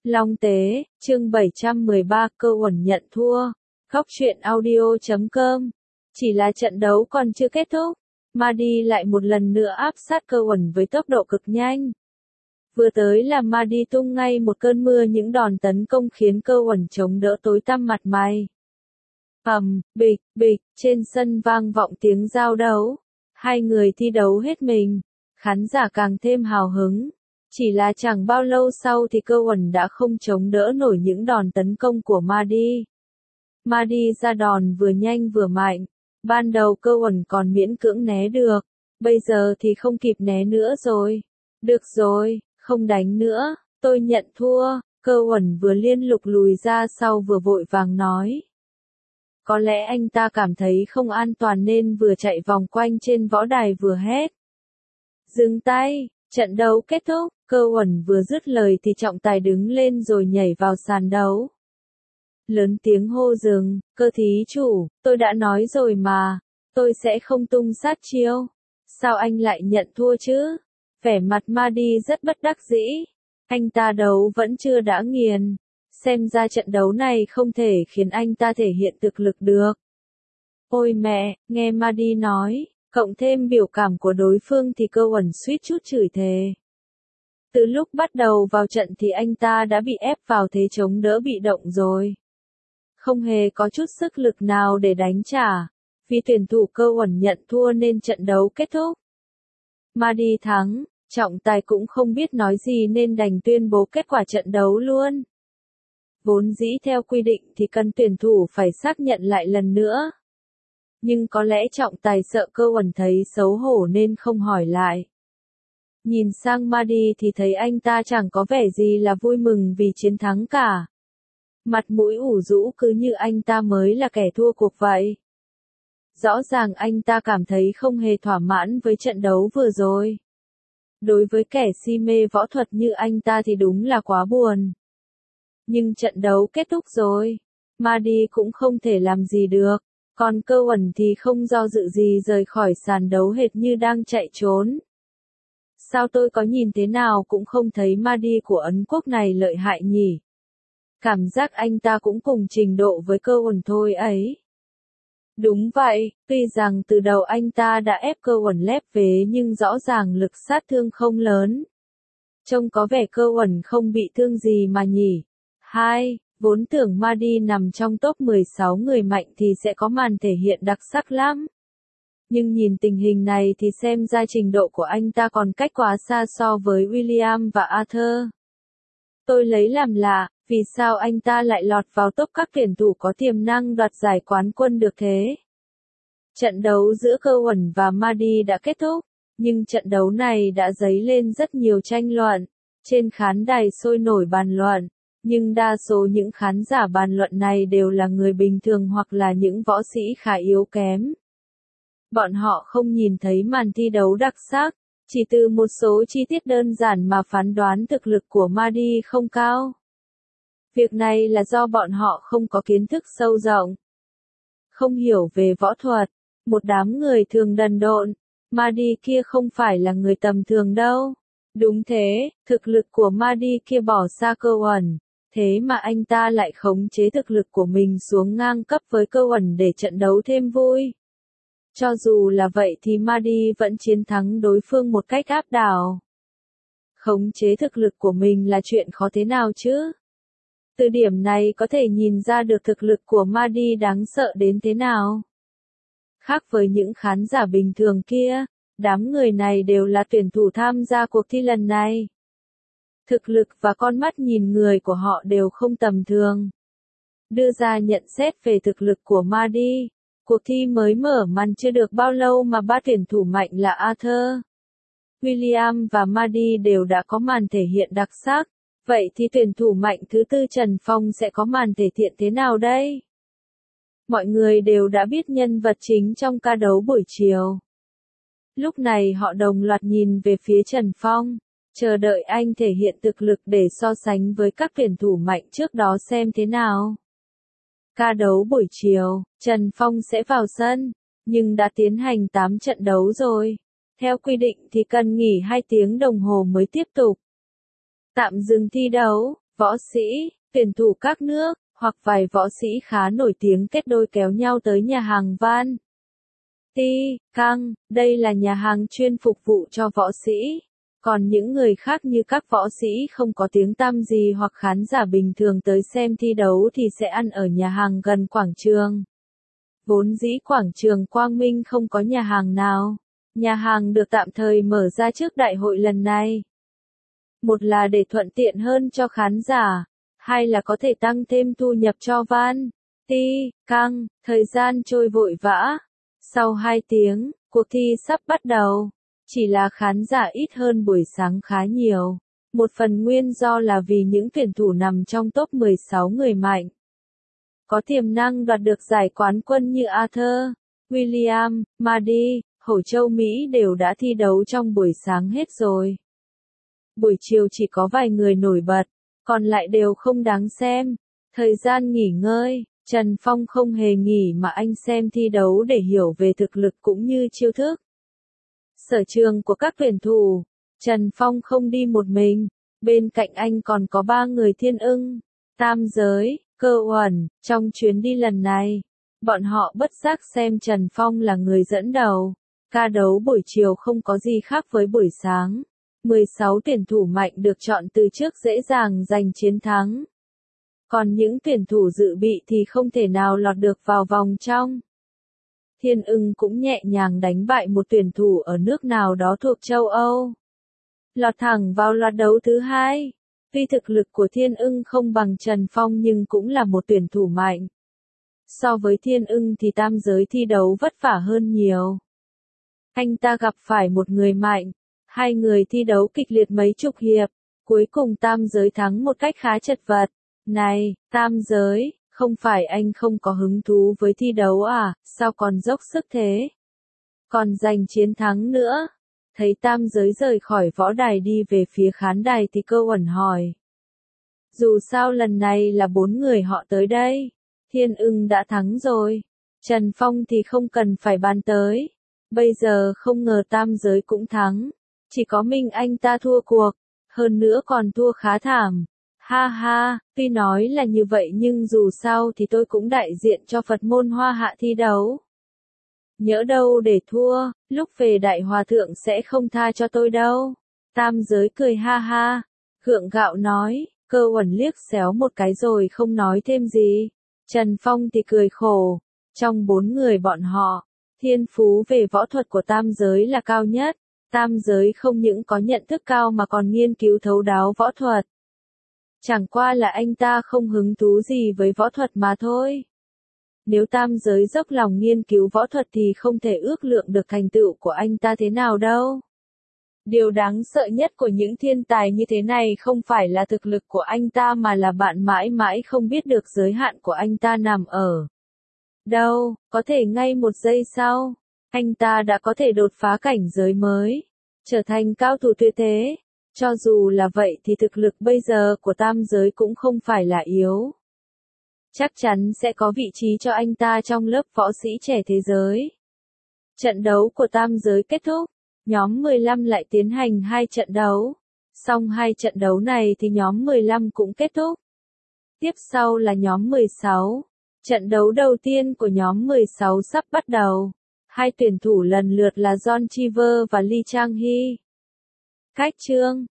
Long Tế, chương 713 Cơ Uẩn nhận thua. Góc truyện audio.com. Chỉ là trận đấu còn chưa kết thúc, Mahdi lại một lần nữa áp sát Cơ Uẩn với tốc độ cực nhanh. Vừa tới là Mahdi tung ngay một cơn mưa những đòn tấn công khiến Cơ Uẩn chống đỡ tối tăm mặt mày. Bịch, bịch, trên sân vang vọng tiếng giao đấu. Hai người thi đấu hết mình, khán giả càng thêm hào hứng. Chỉ là chẳng bao lâu sau thì Cơ Uẩn đã không chống đỡ nổi những đòn tấn công của Mahdi. Mahdi ra đòn vừa nhanh vừa mạnh. Ban đầu Cơ Uẩn còn miễn cưỡng né được, bây giờ thì không kịp né nữa rồi. Được rồi, không đánh nữa, tôi nhận thua. Cơ Uẩn vừa liên tục lùi ra sau vừa vội vàng nói. Có lẽ anh ta cảm thấy không an toàn nên vừa chạy vòng quanh trên võ đài vừa hét. Dừng tay, trận đấu kết thúc. Cơ Uẩn vừa dứt lời thì trọng tài đứng lên rồi nhảy vào sàn đấu. Lớn tiếng hô dừng, Cơ thí chủ, tôi đã nói rồi mà, tôi sẽ không tung sát chiêu. Sao anh lại nhận thua chứ? Vẻ mặt Mahdi rất bất đắc dĩ. Anh ta đấu vẫn chưa đã nghiền. Xem ra trận đấu này không thể khiến anh ta thể hiện thực lực được. Ôi mẹ, nghe Mahdi nói, cộng thêm biểu cảm của đối phương thì Cơ Uẩn suýt chút chửi thề. Từ lúc bắt đầu vào trận thì anh ta đã bị ép vào thế chống đỡ bị động rồi. Không hề có chút sức lực nào để đánh trả. Vì tuyển thủ Cơ Uẩn nhận thua nên trận đấu kết thúc. Mahdi thắng, trọng tài cũng không biết nói gì nên đành tuyên bố kết quả trận đấu luôn. Vốn dĩ theo quy định thì cần tuyển thủ phải xác nhận lại lần nữa. Nhưng có lẽ trọng tài sợ Cơ Uẩn thấy xấu hổ nên không hỏi lại. Nhìn sang Mahdi thì thấy anh ta chẳng có vẻ gì là vui mừng vì chiến thắng cả. Mặt mũi ủ rũ cứ như anh ta mới là kẻ thua cuộc vậy. Rõ ràng anh ta cảm thấy không hề thỏa mãn với trận đấu vừa rồi. Đối với kẻ si mê võ thuật như anh ta thì đúng là quá buồn. Nhưng trận đấu kết thúc rồi, Mahdi cũng không thể làm gì được. Còn Cơ Uẩn thì không do dự gì rời khỏi sàn đấu hệt như đang chạy trốn. Sao tôi có nhìn thế nào cũng không thấy Mahdi của Ấn Quốc này lợi hại nhỉ? Cảm giác anh ta cũng cùng trình độ với Cơ Uẩn thôi ấy. Đúng vậy, tuy rằng từ đầu anh ta đã ép Cơ Uẩn lép vế nhưng rõ ràng lực sát thương không lớn. Trông có vẻ Cơ Uẩn không bị thương gì mà nhỉ? Vốn tưởng Mahdi nằm trong top 16 người mạnh thì sẽ có màn thể hiện đặc sắc lắm. Nhưng nhìn tình hình này thì xem ra trình độ của anh ta còn cách quá xa so với William và Arthur. Tôi lấy làm lạ, vì sao anh ta lại lọt vào top các tuyển thủ có tiềm năng đoạt giải quán quân được thế? Trận đấu giữa Cơ Uẩn và Mahdi đã kết thúc, nhưng trận đấu này đã dấy lên rất nhiều tranh luận. Trên khán đài sôi nổi bàn luận, nhưng đa số những khán giả bàn luận này đều là người bình thường hoặc là những võ sĩ khá yếu kém. Bọn họ không nhìn thấy màn thi đấu đặc sắc, chỉ từ một số chi tiết đơn giản mà phán đoán thực lực của Mahdi không cao. Việc này là do bọn họ không có kiến thức sâu rộng, không hiểu về võ thuật, một đám người thường đần độn. Mahdi kia không phải là người tầm thường đâu. Đúng thế, thực lực của Mahdi kia bỏ xa Cơ Uẩn, thế mà anh ta lại khống chế thực lực của mình xuống ngang cấp với Cơ Uẩn để trận đấu thêm vui. Cho dù là vậy thì Mahdi vẫn chiến thắng đối phương một cách áp đảo. Khống chế thực lực của mình là chuyện khó thế nào chứ? Từ điểm này có thể nhìn ra được thực lực của Mahdi đáng sợ đến thế nào. Khác với những khán giả bình thường kia, đám người này đều là tuyển thủ tham gia cuộc thi lần này. Thực lực và con mắt nhìn người của họ đều không tầm thường. Đưa ra nhận xét về thực lực của Mahdi. Cuộc thi mới mở màn chưa được bao lâu mà ba tuyển thủ mạnh là Arthur, William và Mahdi đều đã có màn thể hiện đặc sắc. Vậy thì tuyển thủ mạnh thứ tư Trần Phong sẽ có màn thể hiện thế nào đây? Mọi người đều đã biết nhân vật chính trong ca đấu buổi chiều. Lúc này họ đồng loạt nhìn về phía Trần Phong, chờ đợi anh thể hiện thực lực để so sánh với các tuyển thủ mạnh trước đó xem thế nào. Ca đấu buổi chiều, Trần Phong sẽ vào sân, nhưng đã tiến hành 8 trận đấu rồi. Theo quy định thì cần nghỉ 2 tiếng đồng hồ mới tiếp tục. Tạm dừng thi đấu, Võ sĩ, tuyển thủ các nước, hoặc vài võ sĩ khá nổi tiếng kết đôi kéo nhau tới nhà hàng Van Ti Căng, đây là nhà hàng chuyên phục vụ cho võ sĩ. Còn những người khác như các võ sĩ không có tiếng tăm gì hoặc khán giả bình thường tới xem thi đấu thì sẽ ăn ở nhà hàng gần quảng trường. Vốn dĩ quảng trường Quang Minh không có nhà hàng nào. Nhà hàng được tạm thời mở ra trước đại hội lần này. Một là để thuận tiện hơn cho khán giả, hai là có thể tăng thêm thu nhập cho Van Ti Căng. Thời gian trôi vội vã. Sau 2 tiếng, cuộc thi sắp bắt đầu. Chỉ là khán giả ít hơn buổi sáng khá nhiều. Một phần nguyên do là vì những tuyển thủ nằm trong top 16 người mạnh. Có tiềm năng đoạt được giải quán quân như Arthur, William, Maddy, Hổ Châu Mỹ đều đã thi đấu trong buổi sáng hết rồi. Buổi chiều chỉ có vài người nổi bật, còn lại đều không đáng xem. Thời gian nghỉ ngơi, Trần Phong không hề nghỉ mà anh xem thi đấu để hiểu về thực lực cũng như chiêu thức. Sở trường của các tuyển thủ, Trần Phong không đi một mình, bên cạnh anh còn có 3 người thiên ưng, tam giới, cơ uẩn. Trong chuyến đi lần này, bọn họ bất giác xem Trần Phong là người dẫn đầu. Ca đấu buổi chiều không có gì khác với buổi sáng. 16 tuyển thủ mạnh được chọn từ trước dễ dàng giành chiến thắng. Còn những tuyển thủ dự bị thì không thể nào lọt được vào vòng trong. Thiên ưng cũng nhẹ nhàng đánh bại một tuyển thủ ở nước nào đó thuộc châu Âu. Lọt thẳng vào loạt đấu thứ 2. Tuy thực lực của Thiên ưng không bằng Trần Phong nhưng cũng là một tuyển thủ mạnh. So với Thiên ưng thì tam giới thi đấu vất vả hơn nhiều. Anh ta gặp phải một người mạnh. 2 người thi đấu kịch liệt mấy chục hiệp. Cuối cùng tam giới thắng một cách khá chật vật. Này, tam giới, không phải anh không có hứng thú với thi đấu à, sao còn dốc sức thế? Còn giành chiến thắng nữa. Thấy tam giới rời khỏi võ đài đi về phía khán đài thì Cơ Uẩn hỏi. Dù sao lần này là 4 người họ tới đây. Thiên ưng đã thắng rồi. Trần Phong thì không cần phải bàn tới. Bây giờ không ngờ tam giới cũng thắng. Chỉ có mình anh ta thua cuộc. Hơn nữa còn thua khá thảm. Ha ha, tuy nói là như vậy nhưng dù sao thì tôi cũng đại diện cho Phật môn Hoa Hạ thi đấu. Nhỡ đâu để thua, lúc về Đại Hòa Thượng sẽ không tha cho tôi đâu. Tam giới cười ha ha. Gượng gạo nói, Cơ Uẩn liếc xéo một cái rồi không nói thêm gì. Trần Phong thì cười khổ. Trong 4 người bọn họ, thiên phú về võ thuật của tam giới là cao nhất. Tam giới không những có nhận thức cao mà còn nghiên cứu thấu đáo võ thuật. Chẳng qua là anh ta không hứng thú gì với võ thuật mà thôi. Nếu tam giới dốc lòng nghiên cứu võ thuật thì không thể ước lượng được thành tựu của anh ta thế nào đâu. Điều đáng sợ nhất của những thiên tài như thế này không phải là thực lực của anh ta mà là bạn mãi mãi không biết được giới hạn của anh ta nằm ở đâu, có thể ngay một giây sau, anh ta đã có thể đột phá cảnh giới mới, trở thành cao thủ tuyệt thế. Cho dù là vậy thì thực lực bây giờ của tam giới cũng không phải là yếu. Chắc chắn sẽ có vị trí cho anh ta trong lớp võ sĩ trẻ thế giới. Trận đấu của tam giới kết thúc, nhóm 15 lại tiến hành 2 trận đấu. Xong 2 trận đấu này thì nhóm 15 cũng kết thúc. Tiếp sau là nhóm 16. Trận đấu đầu tiên của nhóm 16 sắp bắt đầu. 2 tuyển thủ lần lượt là John Cheever và Lee Chang Hee. Cách chương